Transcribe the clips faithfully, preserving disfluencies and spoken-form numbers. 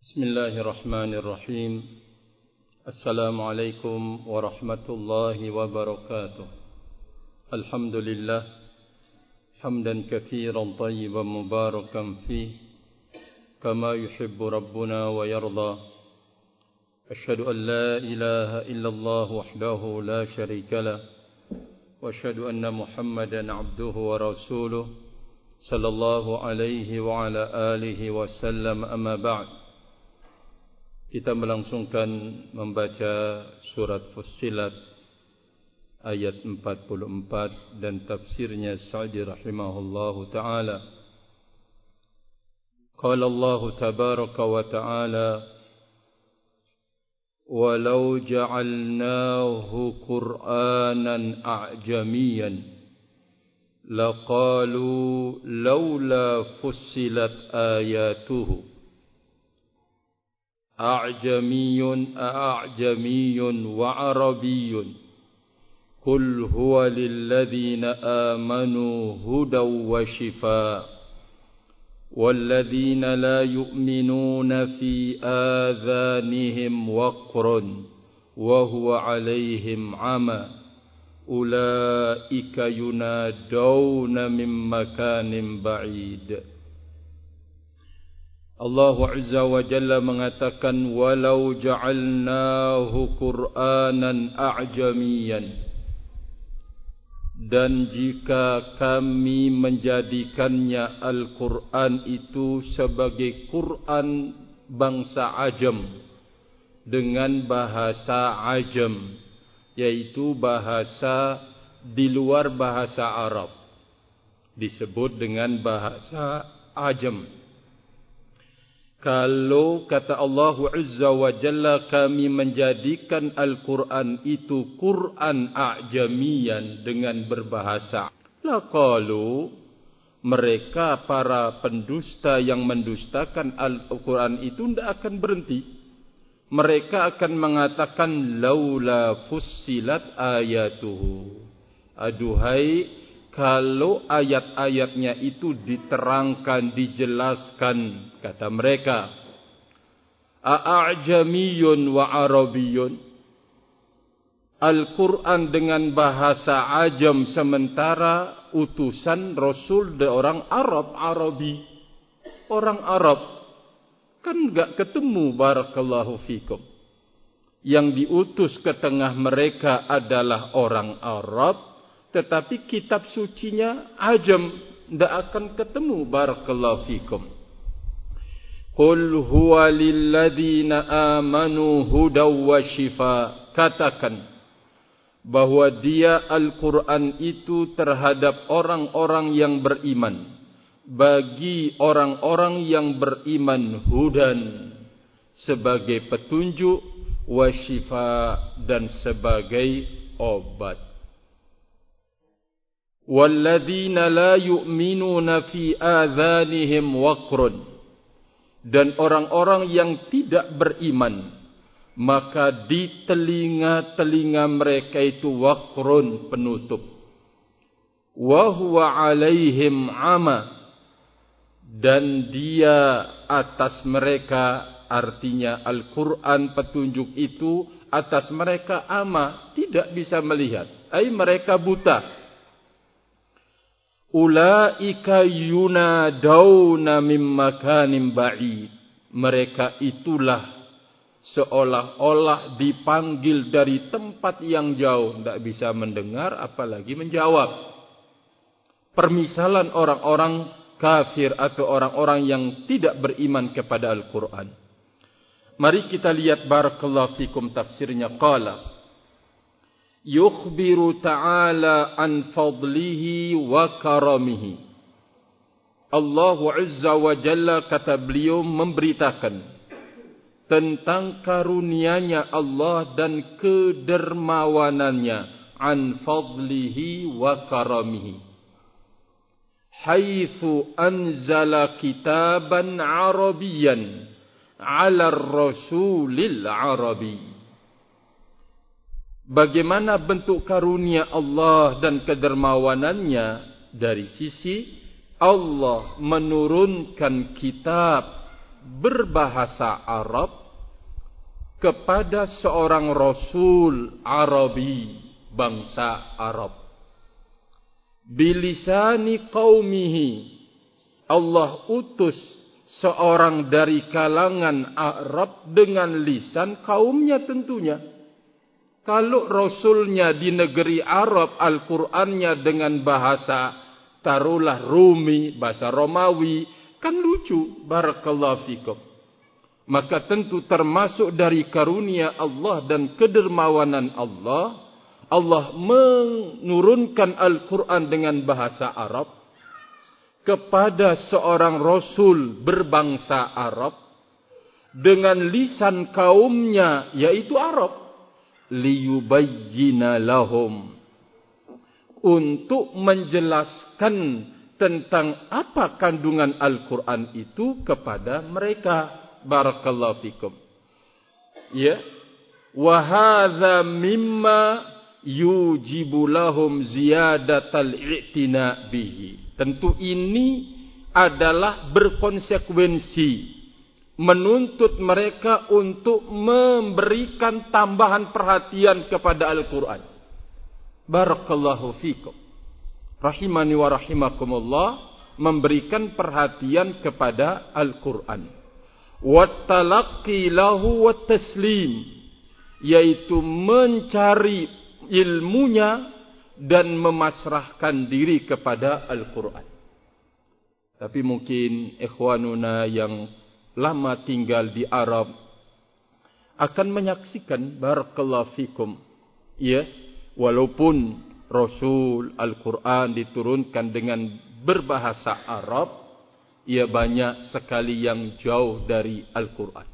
Bismillahirrahmanirrahim. Assalamualaikum warahmatullahi wabarakatuh. Alhamdulillah hamdan katsiran tayyiban mubarakan fih kama yuhibbu rabbuna wa yarda. Asyhadu an la ilaha illallah wahdahu la syarika lah wa asyhadu anna Muhammadan abduhu wa rasuluh sallallahu alaihi wa ala alihi wasallam. Amma ba'd. Kita melangsungkan membaca surat Fussilat ayat empat puluh empat dan tafsirnya Sa'di rahimahullahu ta'ala. Qala Allah tabaraka wa ta'ala, walau ja'alnahu Qur'anan a'jamiyan laqalu laula fussilat ayatuhu أعجمي أعجمي وعربي قل هو للذين آمنوا هدى وشفاء والذين لا يؤمنون في آذانهم وقر وهو عليهم عمى أولئك ينادون من مكان بعيد. Allah Azza wa Jalla mengatakan, walau ja'alnahu Qur'anan a'jamiyan, dan jika kami menjadikannya Al-Quran itu sebagai Quran bangsa Ajam dengan bahasa Ajam, yaitu bahasa di luar bahasa Arab, disebut dengan bahasa Ajam. Kalau kata Allah Azza wa Jalla kami menjadikan Al-Quran itu Quran a'jamiyan dengan berbahasa, laqalu, mereka para pendusta yang mendustakan Al-Quran itu tidak akan berhenti. Mereka akan mengatakan laula fussilat ayatuhu, aduhai kalau ayat-ayatnya itu diterangkan, dijelaskan, kata mereka, a'ajamiyun wa arabiyun, Al-Quran dengan bahasa Ajam sementara utusan Rasul dari orang Arab, Arabi, orang Arab, kan enggak ketemu. Barakallahu fikum. Yang diutus ke tengah mereka adalah orang Arab, tetapi kitab sucinya Ajam, tidak akan ketemu. Barakallahu fikum. Qul huwa lilladzina amanu hudaw wa shifa. Katakan bahwa dia Al-Quran itu terhadap orang-orang yang beriman, bagi orang-orang yang beriman hudan, sebagai petunjuk, wa shifa, dan sebagai obat. Walladzina la yu'minuna fi adhanihim waqrun, dan orang-orang yang tidak beriman, maka di telinga-telinga mereka itu waqrun, penutup. Wa huwa alaihim ama, dan dia atas mereka, artinya Al-Quran petunjuk itu atas mereka ama, tidak bisa melihat, ai mereka buta. Ulaika yunadawna min makanin ba'id, mereka itulah seolah-olah dipanggil dari tempat yang jauh, tidak bisa mendengar apalagi menjawab. Permisalan orang-orang kafir atau orang-orang yang tidak beriman kepada Al-Quran. Mari kita lihat barakallahu fikum tafsirnya. Qala yukhbiru ta'ala an fadlihi wa karamihi. Allah Azza wa Jalla, kata beliau, memberitakan tentang karunia-Nya Allah dan kedermawanannya. An fadlihi wa karamihi, haitsu anzala kitaban arabiyan ala rasulil arabi. Bagaimana bentuk karunia Allah dan kedermawanannya? Dari sisi Allah menurunkan kitab berbahasa Arab kepada seorang Rasul Arabi, bangsa Arab. Bilisani qaumihi, Allah utus seorang dari kalangan Arab dengan lisan kaumnya tentunya. Kalau Rasulnya di negeri Arab, Al-Qur'annya dengan bahasa taruhlah Rumi, bahasa Romawi, kan lucu. Barakallahu fikum. Maka tentu termasuk dari karunia Allah dan kedermawanan Allah, Allah menurunkan Al-Quran dengan bahasa Arab kepada seorang Rasul berbangsa Arab dengan lisan kaumnya, yaitu Arab. Liyubayyina lahum, untuk menjelaskan tentang apa kandungan Al-Quran itu kepada mereka. Barakallahu fikum. Ya. Wa hadza mimma yujibu lahum ziyadatal i'tina bihi. Tentu ini adalah berkonsekuensi menuntut mereka untuk memberikan tambahan perhatian kepada Al-Quran. Barakallahu fikum. Rahimani wa rahimakumullah, memberikan perhatian kepada Al-Quran. Wattalaqi lahu wattaslim, yaitu mencari ilmunya dan memasrahkan diri kepada Al-Quran. Tapi mungkin ikhwanuna yang lama tinggal di Arab akan menyaksikan, barakallahu fikum, ya, walaupun Rasul Al-Quran diturunkan dengan berbahasa Arab, ia banyak sekali yang jauh dari Al-Quran.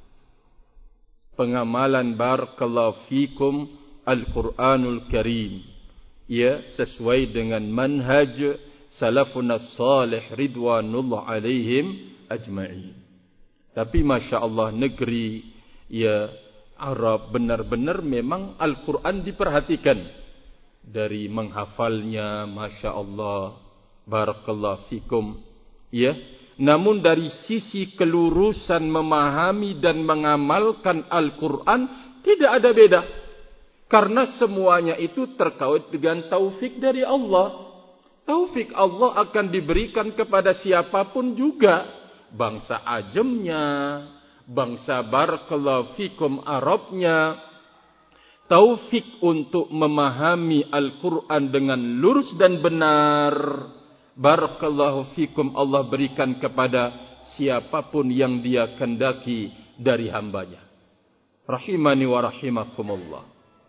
Pengamalan barakallahu fikum Al-Quranul Karim, ia sesuai dengan manhaj salafun salih ridwanullah alaihim ajma'in. Tapi Masya Allah, negeri ya Arab benar-benar memang Al-Quran diperhatikan. Dari menghafalnya, Masya Allah, barakallahu fikum, ya. Namun dari sisi kelurusan memahami dan mengamalkan Al-Quran tidak ada beda. Karena semuanya itu terkait dengan taufik dari Allah. Taufik Allah akan diberikan kepada siapapun juga. Bangsa ajamnya, bangsa barakallahu fikum Arabnya. Taufik untuk memahami Al-Quran dengan lurus dan benar, barakallahu fikum, Allah berikan kepada siapapun yang dia kendaki dari hambanya. Rahimani wa rahimakumullah.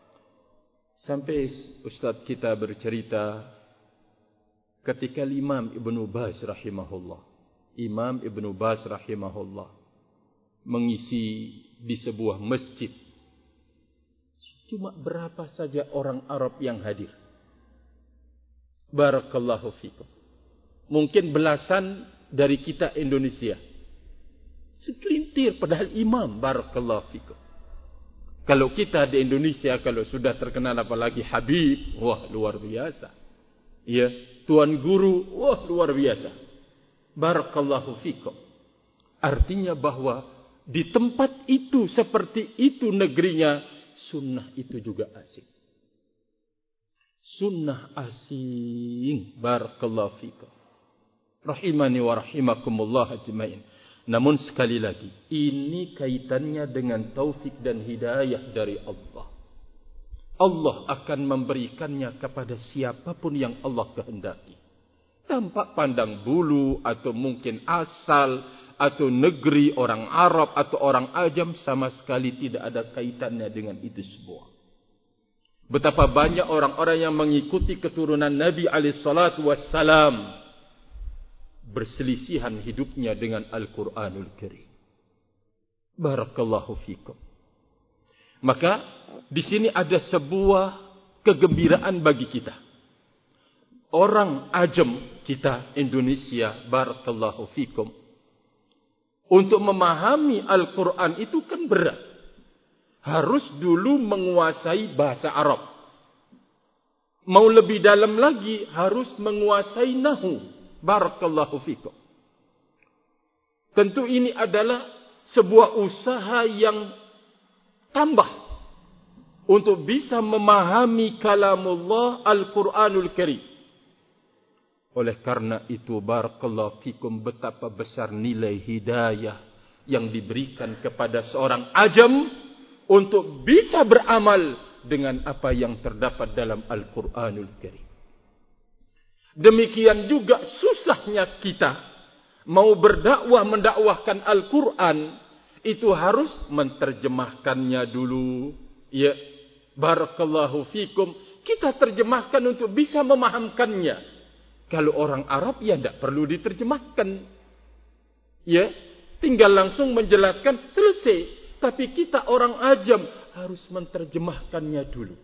Sampai Ustaz kita bercerita ketika Imam Ibn Baz rahimahullah, Imam Ibn Baz rahimahullah mengisi di sebuah masjid. Cuma berapa saja orang Arab yang hadir. Barakallahu fikum. Mungkin belasan dari kita Indonesia. Sekelintir padahal imam, barakallahu fikum. Kalau kita di Indonesia, kalau sudah terkenal apalagi Habib, wah luar biasa. Ya, Tuan Guru, wah luar biasa. Barakallahu fikum. Artinya bahwa di tempat itu seperti itu negerinya, sunnah itu juga asing. Sunnah asing, barakallahu fikum. Rahimani wa rahimakumullah ajmain. Namun sekali lagi, ini kaitannya dengan taufik dan hidayah dari Allah. Allah akan memberikannya kepada siapapun yang Allah kehendaki. Tanpa pandang bulu atau mungkin asal atau negeri orang Arab atau orang ajam, sama sekali tidak ada kaitannya dengan itu semua. Betapa banyak orang-orang yang mengikuti keturunan Nabi alaihi salatu wassalam berselisihan hidupnya dengan Al-Quranul Karim. Barakallahu fikum. Maka di sini ada sebuah kegembiraan bagi kita. Orang ajam kita Indonesia, barakallahu fikum, untuk memahami Al-Quran itu kan berat. Harus dulu menguasai bahasa Arab. Mau lebih dalam lagi harus menguasai nahu. Barakallahu fikum. Tentu ini adalah sebuah usaha yang tambah untuk bisa memahami kalamullah Al-Quranul Karim. Oleh karena itu, barakallahu fikum, betapa besar nilai hidayah yang diberikan kepada seorang ajam untuk bisa beramal dengan apa yang terdapat dalam Al-Quranul Karim. Demikian juga susahnya kita mau berdakwah mendakwahkan Al-Quran, itu harus menterjemahkannya dulu. Ya, barakallahu fikum, kita terjemahkan untuk bisa memahamkannya. Kalau orang Arab, ya tidak perlu diterjemahkan. Ya, tinggal langsung menjelaskan, selesai. Tapi kita orang ajam harus menterjemahkannya dulu.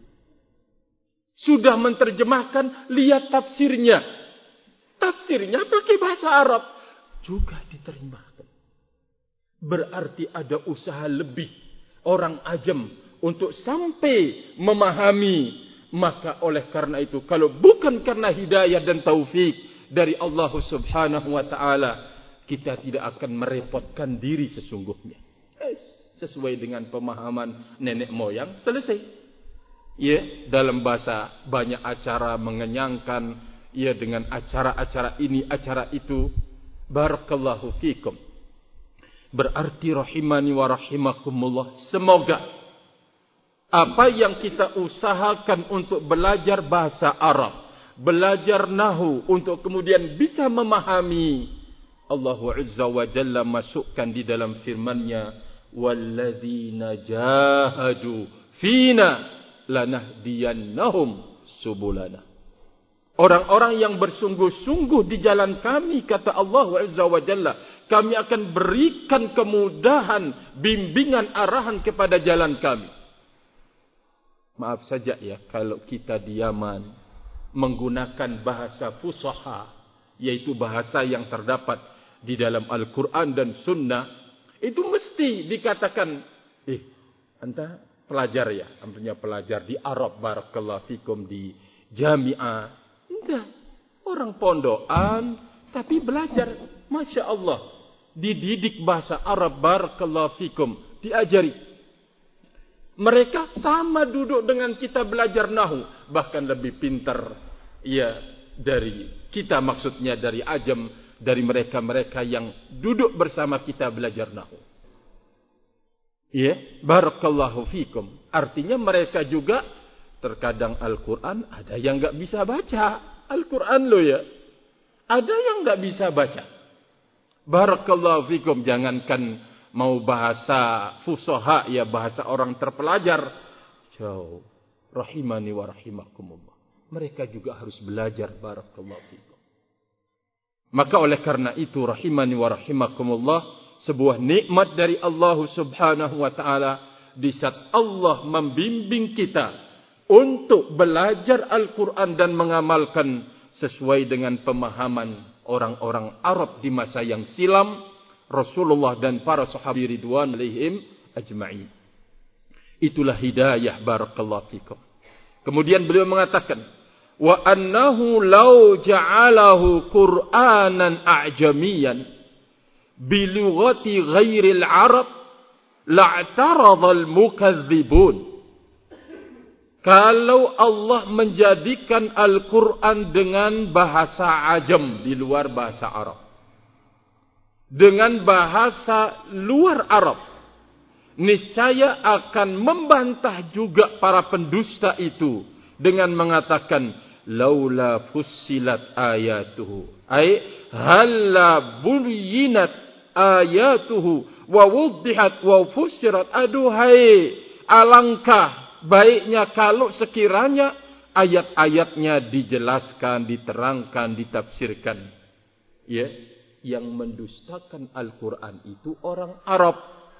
Sudah menterjemahkan, lihat tafsirnya. Tafsirnya pakai bahasa Arab. Juga diterjemahkan. Berarti ada usaha lebih orang ajam untuk sampai memahami. Maka oleh karena itu, kalau bukan karena hidayah dan taufik dari Allah subhanahu wa ta'ala, kita tidak akan merepotkan diri sesungguhnya. Sesuai dengan pemahaman nenek moyang, selesai. Ya, dalam bahasa banyak acara mengenyangkan, ya, dengan acara-acara ini, acara itu. Barakallahu fikum. Berarti rahimani wa rahimakumullah, semoga apa yang kita usahakan untuk belajar bahasa Arab, belajar nahu, untuk kemudian bisa memahami, Allah Azza wa Jalla masukkan di dalam firman-Nya, walladzina jahadu fina lanahdiyannahum subulana. Orang-orang yang bersungguh-sungguh di jalan kami, kata Allah Azza wa Jalla, kami akan berikan kemudahan, bimbingan, arahan kepada jalan kami. Maaf saja ya, kalau kita di Yaman menggunakan bahasa fusaha, yaitu bahasa yang terdapat di dalam Al-Quran dan Sunnah, itu mesti dikatakan, eh, anta pelajar ya, ampunya pelajar di Arab, barakallahu fikum, di jami'ah. Enggak, orang pondokan, tapi belajar, Masya Allah, dididik bahasa Arab, barakallahu fikum, diajari. Mereka sama duduk dengan kita belajar nahu, bahkan lebih pintar, ya, dari kita, maksudnya dari ajam, dari mereka-mereka yang duduk bersama kita belajar nahu. Ya, barakallahu fikum. Artinya mereka juga terkadang Al-Quran ada yang enggak bisa baca. Al-Quran lo ya. Ada yang enggak bisa baca. Barakallahu fikum. Jangankan mau bahasa fusoha, ya, bahasa orang terpelajar. Jauh. Rahimani wa rahimakumullah. Mereka juga harus belajar. Barakallahu fikum. Maka oleh karena itu, rahimani wa rahimakumullah, sebuah nikmat dari Allah subhanahu wa ta'ala, di saat Allah membimbing kita untuk belajar Al-Quran dan mengamalkan sesuai dengan pemahaman orang-orang Arab di masa yang silam, Rasulullah dan para sahabat ridwan alaihim ajma'in. Itulah hidayah, barakallahu fikum. Kemudian beliau mengatakan, wa annahu law ja'alahu Qur'anan a'jamiyan bilughati ghairil Arab la'taradhal mukadzibun. Kalau Allah menjadikan Al-Quran dengan bahasa ajam di luar bahasa Arab, dengan bahasa luar Arab, niscaya akan membantah juga para pendusta itu dengan mengatakan, laula fussilat ayatuhu, ay halla buyyinat ayatuhu wa wuddihat wa fussirat. Aduhai, alangkah baiknya kalau sekiranya ayat-ayatnya dijelaskan, diterangkan, ditafsirkan. Ya, yang mendustakan Al-Quran itu orang Arab.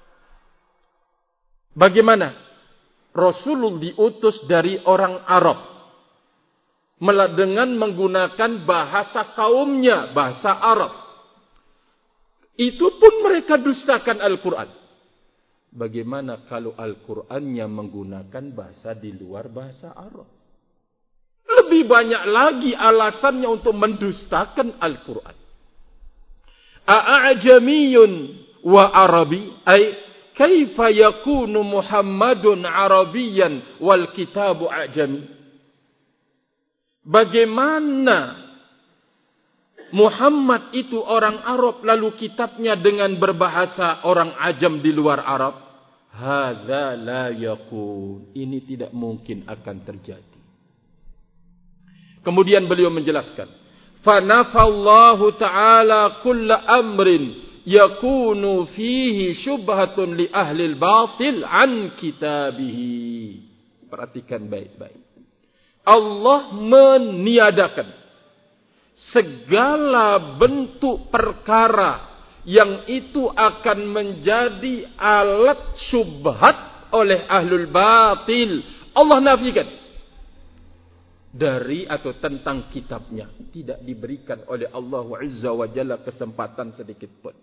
Bagaimana? Rasulullah diutus dari orang Arab, dengan menggunakan bahasa kaumnya, bahasa Arab. Itu pun mereka dustakan Al-Quran. Bagaimana kalau Al-Qurannya menggunakan bahasa di luar bahasa Arab? Lebih banyak lagi alasannya untuk mendustakan Al-Quran. A'ajamiyun wa arabi, ay kaifa yakunu Muhammadun Arabiyan wal kitabu ajami. Bagaimana Muhammad itu orang Arab lalu kitabnya dengan berbahasa orang ajam di luar Arab? Hadza la yakun. Ini tidak mungkin akan terjadi. Kemudian beliau menjelaskan, fanafallahu ta'ala kulla amrin yakunu fihi syubhatun li ahli al-batil an kitabihi. Perhatikan baik-baik. Allah meniadakan segala bentuk perkara yang itu akan menjadi alat syubhat oleh ahlul batil. Allah nafikan dari atau tentang kitabnya. Tidak diberikan oleh Allah Azza wa Jalla kesempatan sedikit pun.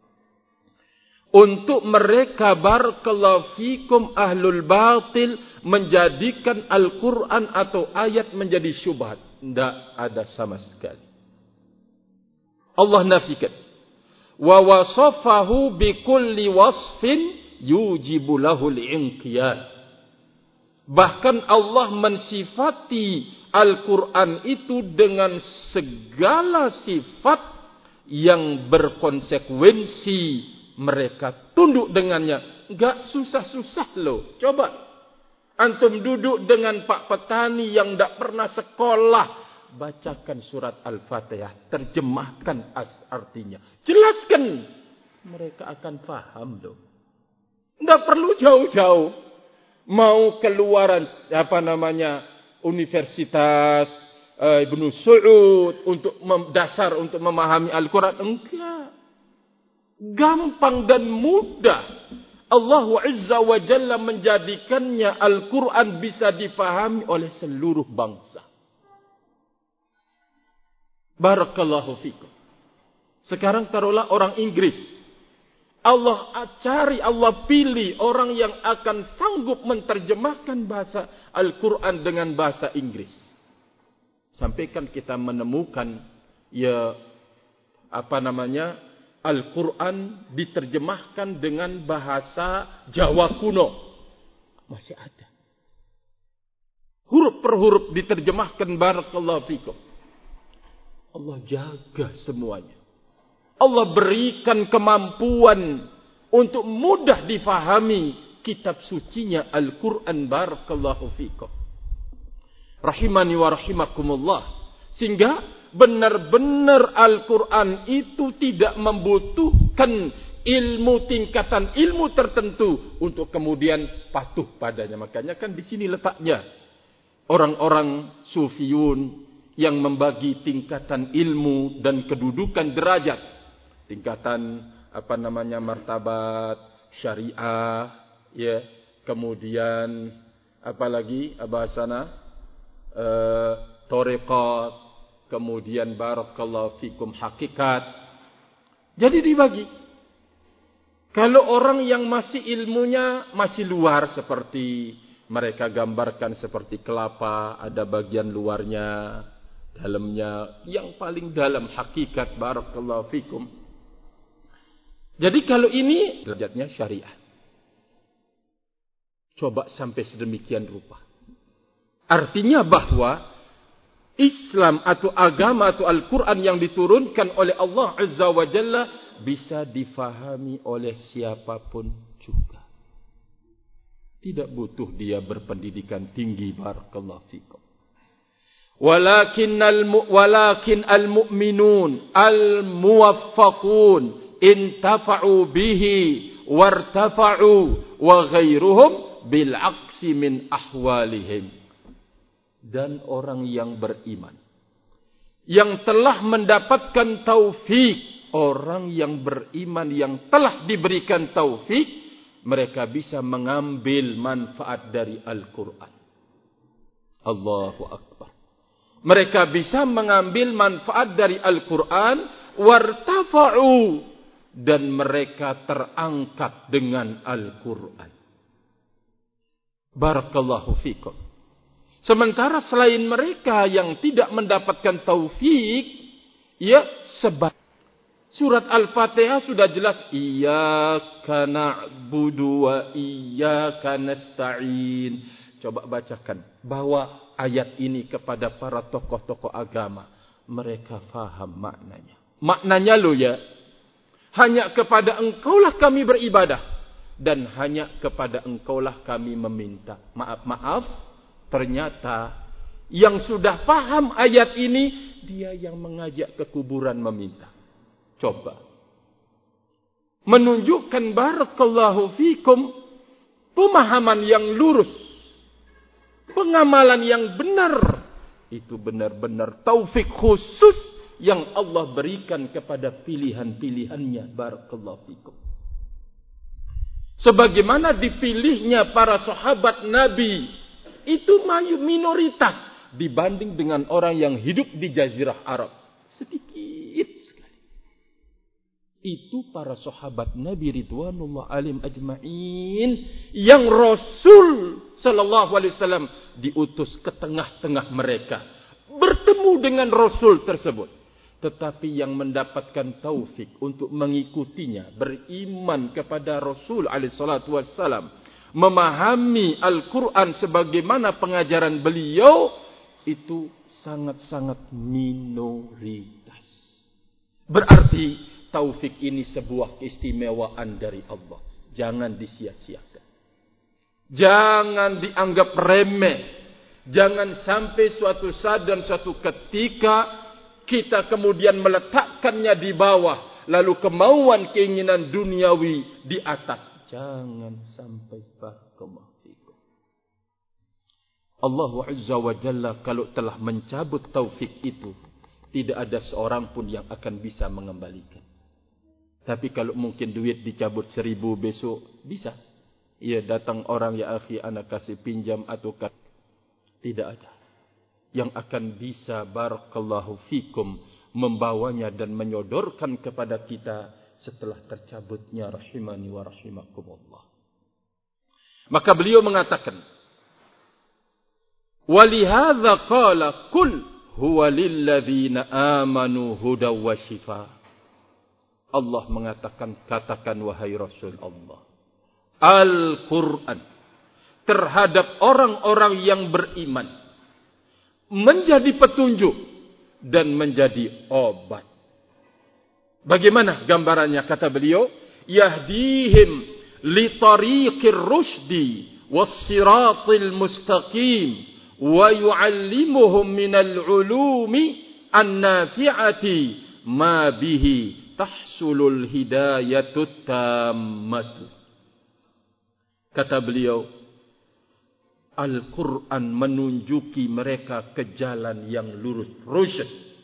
Untuk mereka barakallahu fikum ahlul batil menjadikan Al-Quran atau ayat menjadi syubhat. Tidak ada sama sekali. Allah nafikan. Wa wasafahu bikulli wasfin yujibu lahul inqiyad. Bahkan Allah mensifati Al-Quran itu dengan segala sifat yang berkonsekuensi. Mereka tunduk dengannya. Enggak susah-susah loh. Coba. Antum duduk dengan Pak Petani yang tidak pernah sekolah. Bacakan surat Al-Fatihah. Terjemahkan artinya. Jelaskan. Mereka akan paham loh. Tidak perlu jauh-jauh. Mau keluaran apa namanya Universitas uh, Ibnu Saud untuk dasar untuk memahami Al-Quran. Enggak. Gampang dan mudah. Allah Azza wa Jalla menjadikannya Al-Quran bisa difahami oleh seluruh bangsa. Barakallahu fikum. Sekarang taruhlah orang Inggris. Allah cari, Allah pilih orang yang akan sanggup menerjemahkan bahasa Al-Quran dengan bahasa Inggris. Sampaikan kita menemukan ya apa namanya Al-Quran diterjemahkan dengan bahasa Jawa kuno. Masih ada. Huruf per huruf diterjemahkan barakallahu fikum. Allah jaga semuanya. Allah berikan kemampuan untuk mudah difahami kitab sucinya Al-Quran barakallahu fikum. Rahimani wa rahimakumullah. Sehingga benar-benar Al-Quran itu tidak membutuhkan ilmu tingkatan ilmu tertentu untuk kemudian patuh padanya. Makanya kan di sini letaknya orang-orang sufiyun yang membagi tingkatan ilmu dan kedudukan derajat. Tingkatan apa namanya martabat syariah, ya, kemudian apa lagi bahasana e, tarekat, kemudian barakallahu fikum hakikat. Jadi dibagi. Kalau orang yang masih ilmunya masih luar seperti mereka gambarkan seperti kelapa, ada bagian luarnya, dalamnya, yang paling dalam hakikat barakallahu fikum. Jadi kalau ini derajatnya syariah. Coba sampai sedemikian rupa. Artinya bahwa Islam atau agama atau Al-Quran yang diturunkan oleh Allah Azza wa Jalla bisa difahami oleh siapapun juga. Tidak butuh dia berpendidikan tinggi barakallahu fikum. Walakin walakin al-mu'minun al-muwaffaqun intafa'u bihi wartafa'u wa ghairuhum bil aksi min ahwalihim. Dan orang yang beriman yang telah mendapatkan taufik, orang yang beriman yang telah diberikan taufik, mereka bisa mengambil manfaat dari Al-Quran. Allahu Akbar. Mereka bisa mengambil manfaat dari Al-Quran, wartafa'u, dan mereka terangkat dengan Al-Quran. Barakallahu fikum. Sementara selain mereka yang tidak mendapatkan taufik, ya sebab Surat Al-Fatihah sudah jelas. Iyyaka na'budu wa iyyaka nasta'in. Coba bacakan. Bawa ayat ini kepada para tokoh-tokoh agama. Mereka faham maknanya. Maknanya lo ya. Hanya kepada engkaulah kami beribadah. Dan hanya kepada engkaulah kami meminta. Maaf-maaf. Ternyata yang sudah faham ayat ini, dia yang mengajak ke kuburan meminta. Coba. Menunjukkan barakallahu fikum pemahaman yang lurus. Pengamalan yang benar. Itu benar-benar taufik khusus yang Allah berikan kepada pilihan-pilihannya. Barakallahu fikum. Sebagaimana dipilihnya para sahabat Nabi. Itu minoritas. Dibanding dengan orang yang hidup di Jazirah Arab. Sedikit sekali. Itu para sahabat Nabi Ridwanullah alim ajma'in. Yang Rasul Sallallahu Alaihi Wasallam diutus ke tengah-tengah mereka. Bertemu dengan Rasul tersebut. Tetapi yang mendapatkan taufik untuk mengikutinya. Beriman kepada Rasul Alaihi Salatu Wassalam. Memahami Al-Quran sebagaimana pengajaran beliau. Itu sangat-sangat minoritas. Berarti taufik ini sebuah keistimewaan dari Allah. Jangan disia-siakan. Jangan dianggap remeh. Jangan sampai suatu saat dan suatu ketika kita kemudian meletakkannya di bawah. Lalu kemauan keinginan duniawi di atas. Jangan sampai barakallahu fikum. Allah Azza wa Jalla kalau telah mencabut taufik itu, tidak ada seorang pun yang akan bisa mengembalikan. Tapi kalau mungkin duit dicabut seribu besok, bisa. Ya datang orang, ya akhi, anak kasih pinjam atau kat. Tidak ada. Yang akan bisa barakallahu fikum membawanya dan menyodorkan kepada kita setelah tercabutnya rahimani wa rahimakumullah. Maka beliau mengatakan, walihadza qala kul huwa lilladzina amanu hudaw wa shifa. Allah mengatakan, katakan wahai Rasul Allah, Al-Quran terhadap orang-orang yang beriman menjadi petunjuk dan menjadi obat. Bagaimana gambarannya? Kata beliau, yahdihim li tariqir rusydi was siratil mustaqim wa yu'allimuhum minal ulumi an-nafi'ati ma bihi tahsulul hidayatut tammatu. Kata beliau, Al-Quran menunjuki mereka ke jalan yang lurus, rusyd.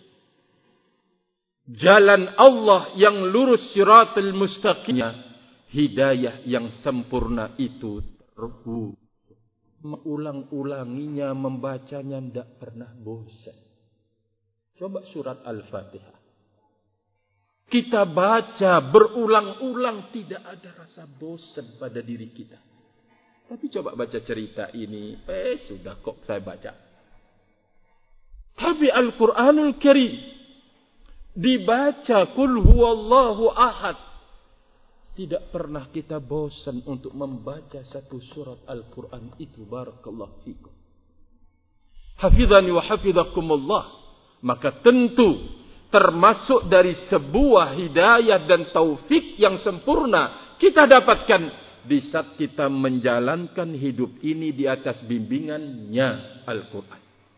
Jalan Allah yang lurus, siratul mustaqim. Hidayah yang sempurna itu terhubung. Mengulang-ulanginya, membacanya tidak pernah bosan. Coba surat Al-Fatihah. Kita baca berulang-ulang, tidak ada rasa bosan pada diri kita. Tapi coba baca cerita ini, eh sudah kok saya baca. Tapi Al-Quranul Karim dibaca kul huwallahu ahad. Tidak pernah kita bosan untuk membaca satu surat Al-Quran itu. Barakallahu fikum. Hafizani wa hafizakumullah. Maka tentu termasuk dari sebuah hidayah dan taufik yang sempurna kita dapatkan di saat kita menjalankan hidup ini di atas bimbingannya Al-Quran.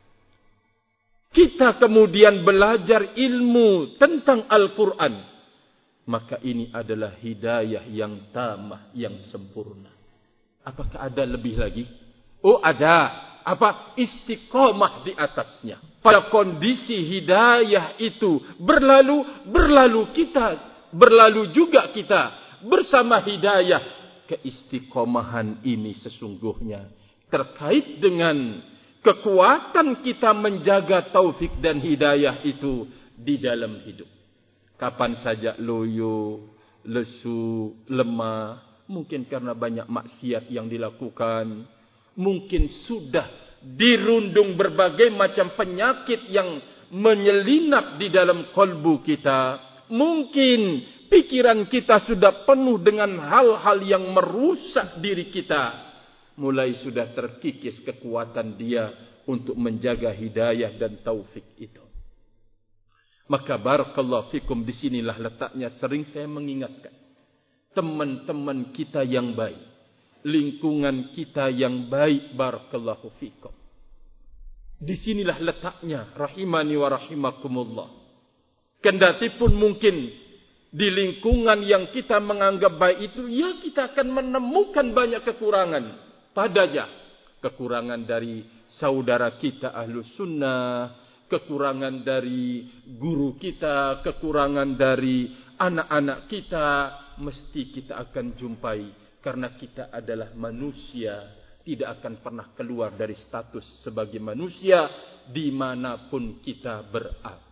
Kita kemudian belajar ilmu tentang Al-Quran. Maka ini adalah hidayah yang tamah, yang sempurna. Apakah ada lebih lagi? Oh ada. Apa? Istiqomah di atasnya. Pada kondisi hidayah itu berlalu, berlalu kita. Berlalu juga kita bersama hidayah. Keistiqomahan ini sesungguhnya terkait dengan kekuatan kita menjaga taufik dan hidayah itu di dalam hidup. Kapan saja loyo, lesu, lemah, mungkin karena banyak maksiat yang dilakukan, mungkin sudah dirundung berbagai macam penyakit yang menyelinap di dalam kalbu kita, Mungkin pikiran kita sudah penuh dengan hal-hal yang merusak diri kita. Mulai sudah terkikis kekuatan dia untuk menjaga hidayah dan taufik itu. Maka barakallahu fikum, disinilah letaknya sering saya mengingatkan. Teman-teman kita yang baik, lingkungan kita yang baik, barakallahu fikum. Disinilah letaknya, rahimani wa rahimakumullah. Kendati pun mungkin di lingkungan yang kita menganggap baik itu, ya kita akan menemukan banyak kekurangan padanya. Kekurangan dari saudara kita Ahlus Sunnah, kekurangan dari guru kita, kekurangan dari anak-anak kita, mesti kita akan jumpai. Karena kita adalah manusia, tidak akan pernah keluar dari status sebagai manusia dimanapun kita berada.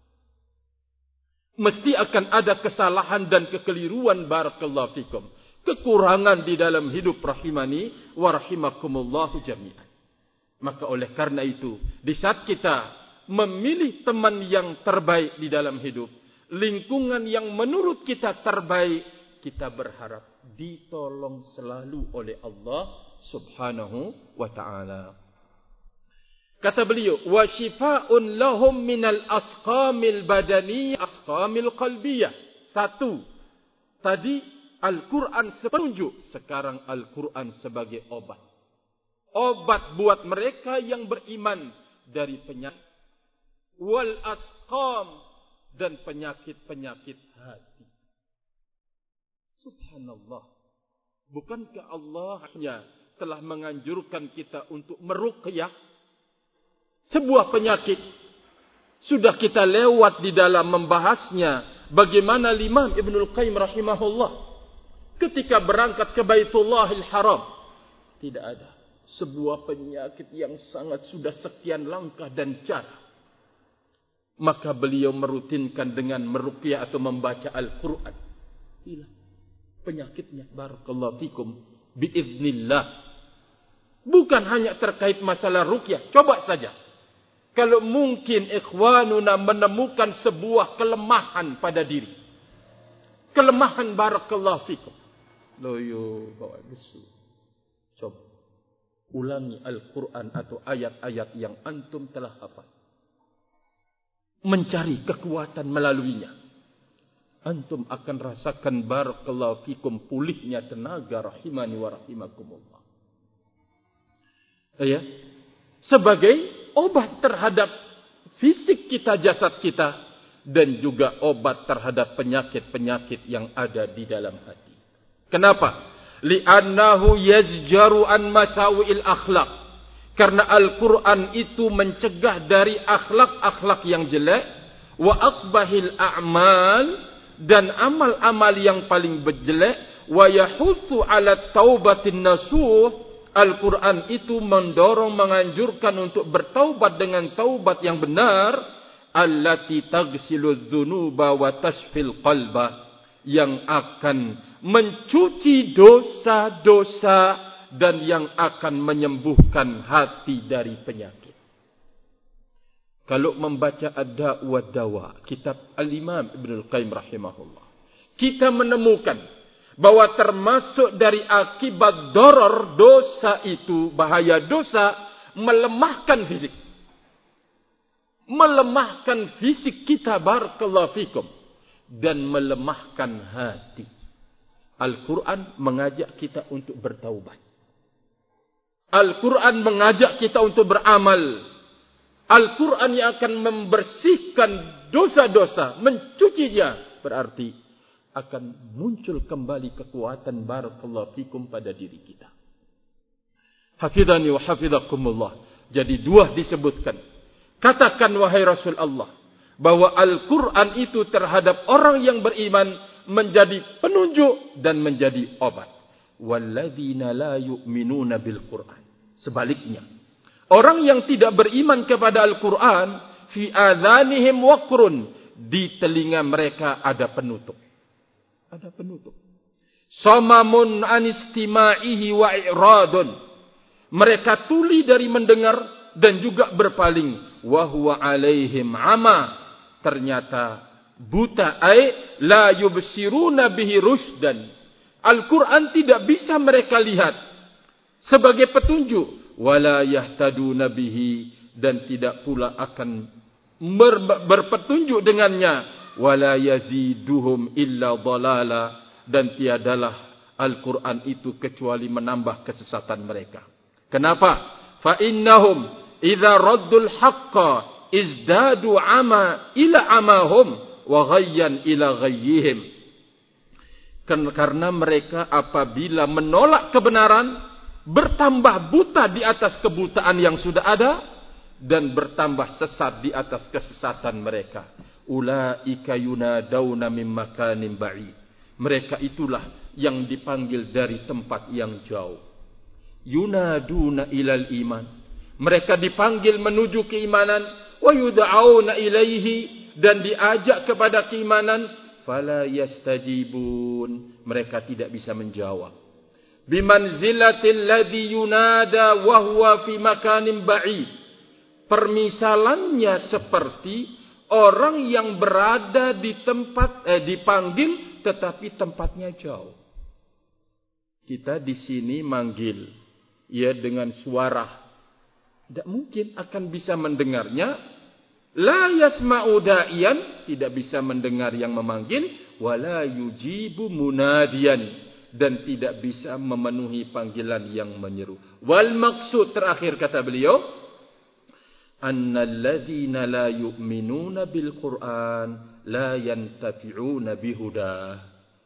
Mesti akan ada kesalahan dan kekeliruan, barakallahu fikum. Kekurangan di dalam hidup, rahimani wa rahimakumullahu jami'an. Maka oleh karena itu, di saat kita memilih teman yang terbaik di dalam hidup, lingkungan yang menurut kita terbaik, kita berharap ditolong selalu oleh Allah subhanahu wa ta'ala. Kata beliau, wa shifaa'un lahum minal asqamil badani asqamil qalbiyah. Satu, tadi Al-Quran sepenunjuk, sekarang Al-Quran sebagai obat. Obat buat mereka yang beriman dari penyakit wal asqam dan penyakit-penyakit hati. Subhanallah. Bukankah Allah hanya telah menganjurkan kita untuk meruqyah sebuah penyakit? Sudah kita lewat di dalam membahasnya. Bagaimana Imam Ibnul Qayyim rahimahullah ketika berangkat ke Baitullahil Haram, tidak ada sebuah penyakit yang sangat sudah sekian langkah dan cara. Maka beliau merutinkan dengan meruqyah atau membaca Al-Quran. Hilang penyakitnya, barakallahu fikum, biiznillah. Bukan hanya terkait masalah ruqyah. Coba saja, kalau mungkin ikhwanuna menemukan sebuah kelemahan pada diri. Kelemahan, barakallahu fikum. Loyo, bawa besu. Coba ulangi Al-Quran atau ayat-ayat yang antum telah hafal. Mencari kekuatan melaluinya. Antum akan rasakan, barakallahu fikum, pulihnya tenaga, rahimani wa rahimakumullah. Ya, sebagai obat terhadap fisik kita, jasad kita, dan juga obat terhadap penyakit-penyakit yang ada di dalam hati. Kenapa? Li'annahu yazjaru an masawi'il akhlaq. Karena Al-Quran itu mencegah dari akhlak-akhlak yang jelek, wa aqbahil a'mal, dan amal-amal yang paling jelek, wa yahutsu 'ala taubatin nasuh. Al-Quran itu mendorong, menganjurkan untuk bertaubat dengan taubat yang benar, allati taghsilu dzunuba wa tashfil qalba, yang akan mencuci dosa-dosa dan yang akan menyembuhkan hati dari penyakit. Kalau membaca Ad-Da' wa Dawa, kitab Al-Imam Ibnul Qayyim rahimahullah, kita menemukan bahwa termasuk dari akibat doror dosa itu, bahaya dosa, melemahkan fisik. Melemahkan fisik kita, barakallahu fikum, dan melemahkan hati. Al-Quran mengajak kita untuk bertaubat. Al-Quran mengajak kita untuk beramal. Al-Quran yang akan membersihkan dosa-dosa, mencucinya, berarti akan muncul kembali kekuatan, barakallahu fikum, pada diri kita. Hafidhani wa hafidhakumullah. Jadi dua disebutkan. Katakan wahai Rasul Allah, bahwa Al-Quran itu terhadap orang yang beriman menjadi penunjuk dan menjadi obat. Walladzina la yu'minuna bil Quran. Sebaliknya, orang yang tidak beriman kepada Al-Quran, fi adhanihim waqrun, di telinga mereka ada penutup. Ada penutup. Samamun anistima'ihi wa i'radun. Mereka tuli dari mendengar dan juga berpaling. Wa huwa alaihim ama. Ternyata buta, ay la yubsiruna bihi rusydan. Al-Quran tidak bisa mereka lihat sebagai petunjuk, wala yahtaduna bihi, dan tidak pula akan ber- berpetunjuk dengannya, wala yaziduhum illa dhalala, dan tiadalah Al-Quran itu kecuali menambah kesesatan mereka. Kenapa? Fa innahum idza raddul haqqa izdadu ama ila amahum wa ghayyan ila ghayyihim. Karena mereka apabila menolak kebenaran, bertambah buta di atas kebutaan yang sudah ada, dan bertambah sesat di atas kesesatan mereka. Ulaika yunadawna min makanin ba'id. Mereka itulah yang dipanggil dari tempat yang jauh. Yunaduna ilal iman. Mereka dipanggil menuju keimanan. Wa yud'auna ilaihi, dan diajak kepada keimanan. Fala yastajibun, mereka tidak bisa menjawab. Bimanzilatil ladzi yunada wa huwa fi makanin ba'id. Permisalannya seperti orang yang berada di tempat eh, dipanggil tetapi tempatnya jauh. Kita di sini manggil ya dengan suara, tidak mungkin akan bisa mendengarnya. La yasma'u da'iyan, tidak bisa mendengar yang memanggil, wala yujibu munadiyan, dan tidak bisa memenuhi panggilan yang menyeru. Wal maksud, terakhir kata beliau, annal ladzina la yu'minuna bil Qur'an la yantafi'una bihudah.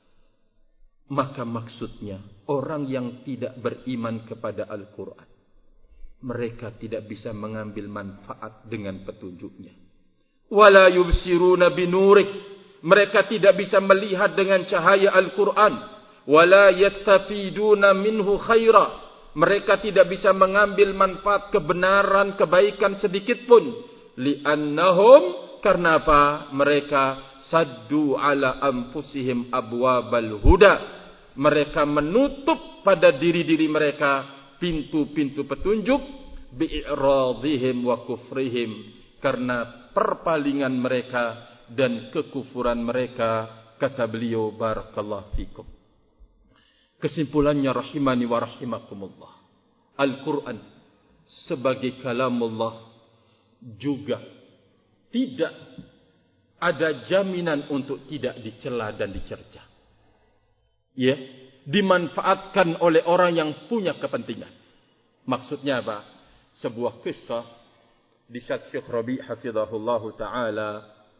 Maka maksudnya, orang yang tidak beriman kepada Al-Quran, mereka tidak bisa mengambil manfaat dengan petunjuknya. Wala yubsiruna binurih, mereka tidak bisa melihat dengan cahaya Al-Quran. Wala yastafiduna minhu khaira, mereka tidak bisa mengambil manfaat kebenaran, kebaikan sedikit pun. Li'annahum, karena apa? Mereka saddu ala anfusihim abwabal huda, mereka menutup pada diri-diri mereka pintu-pintu petunjuk, bi'iradhihim wa kufrihim, karena perpalingan mereka dan kekufuran mereka. Kata beliau, barakallahu fikum. Kesimpulannya rahimani wa rahimakumullah, Al-Quran sebagai kalamullah juga tidak ada jaminan untuk tidak dicela dan dicerca. Ya, dimanfaatkan oleh orang yang punya kepentingan. Maksudnya apa? Sebuah kisah di saat Syekh Rabi' hafizahullah ta'ala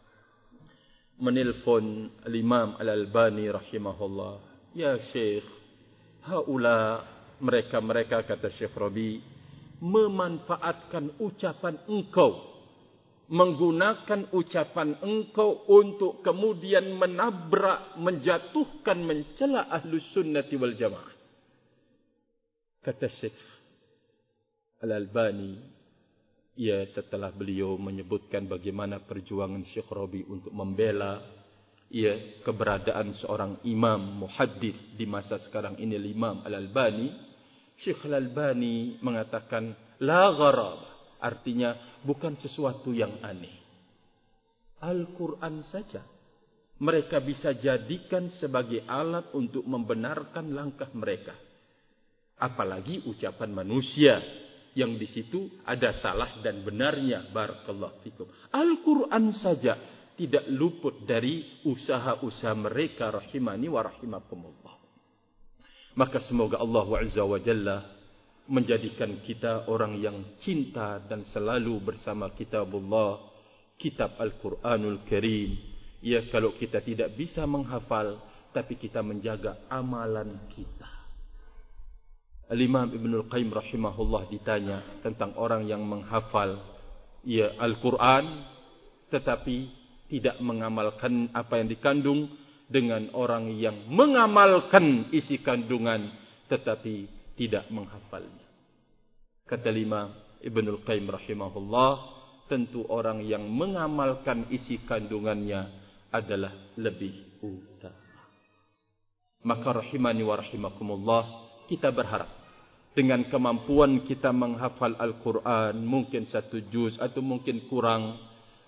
menelpon Al-Imam Al-Albani rahimahullah. Ya Syekh, haula, mereka-mereka, kata Syekh Rabi', memanfaatkan ucapan engkau, menggunakan ucapan engkau untuk kemudian menabrak, menjatuhkan, mencela Ahlus Sunnati wal Jamaah. Kata Syekh Al-Albani, ya, setelah beliau menyebutkan bagaimana perjuangan Syekh Rabi untuk membela ya keberadaan seorang imam muhaddits di masa sekarang ini, Imam Al-Albani, Syekh Al-Albani mengatakan la gharab, artinya bukan sesuatu yang aneh. Al-Quran saja mereka bisa jadikan sebagai alat untuk membenarkan langkah mereka. Apalagi ucapan manusia yang di situ ada salah dan benarnya. Barakallahu fikum. Al-Quran saja tidak luput dari usaha-usaha mereka rahimani wa rahimakumullah. Maka semoga Allah Azza wa Jalla menjadikan kita orang yang cinta dan selalu bersama kitabullah, kitab Al-Quranul Karim. Ya, kalau kita tidak bisa menghafal, tapi kita menjaga amalan kita. Al-Imam Ibnul Qayyim rahimahullah ditanya tentang orang yang menghafal ya Al-Quran tetapi tidak mengamalkan apa yang dikandung, dengan orang yang mengamalkan isi kandungan tetapi tidak menghafalnya. Kata Imam Ibnul Qayyim rahimahullah, tentu orang yang mengamalkan isi kandungannya adalah lebih utama. Maka rahimani wa rahimakumullah, kita berharap dengan kemampuan kita menghafal Al-Quran, mungkin satu juz atau mungkin kurang,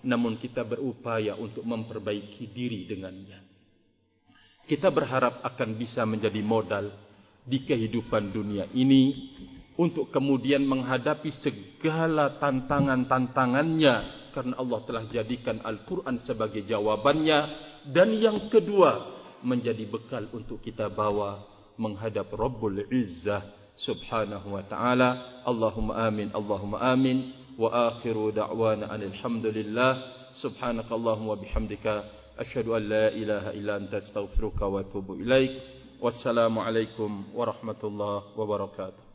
namun kita berupaya untuk memperbaiki diri dengannya. Kita berharap akan bisa menjadi modal di kehidupan dunia ini untuk kemudian menghadapi segala tantangan-tantangannya, karena Allah telah jadikan Al-Quran sebagai jawabannya. Dan yang kedua, menjadi bekal untuk kita bawa menghadap Rabbul Izzah subhanahu wa ta'ala. Allahumma amin, Allahumma amin. Wa akhiru da'wana alhamdulillah. Subhanakallahumma bihamdika asyhadu an la ilaha illa anta astaghfiruka wa atubu ilaik. Wassalamu alaikum warahmatullahi wabarakatuh.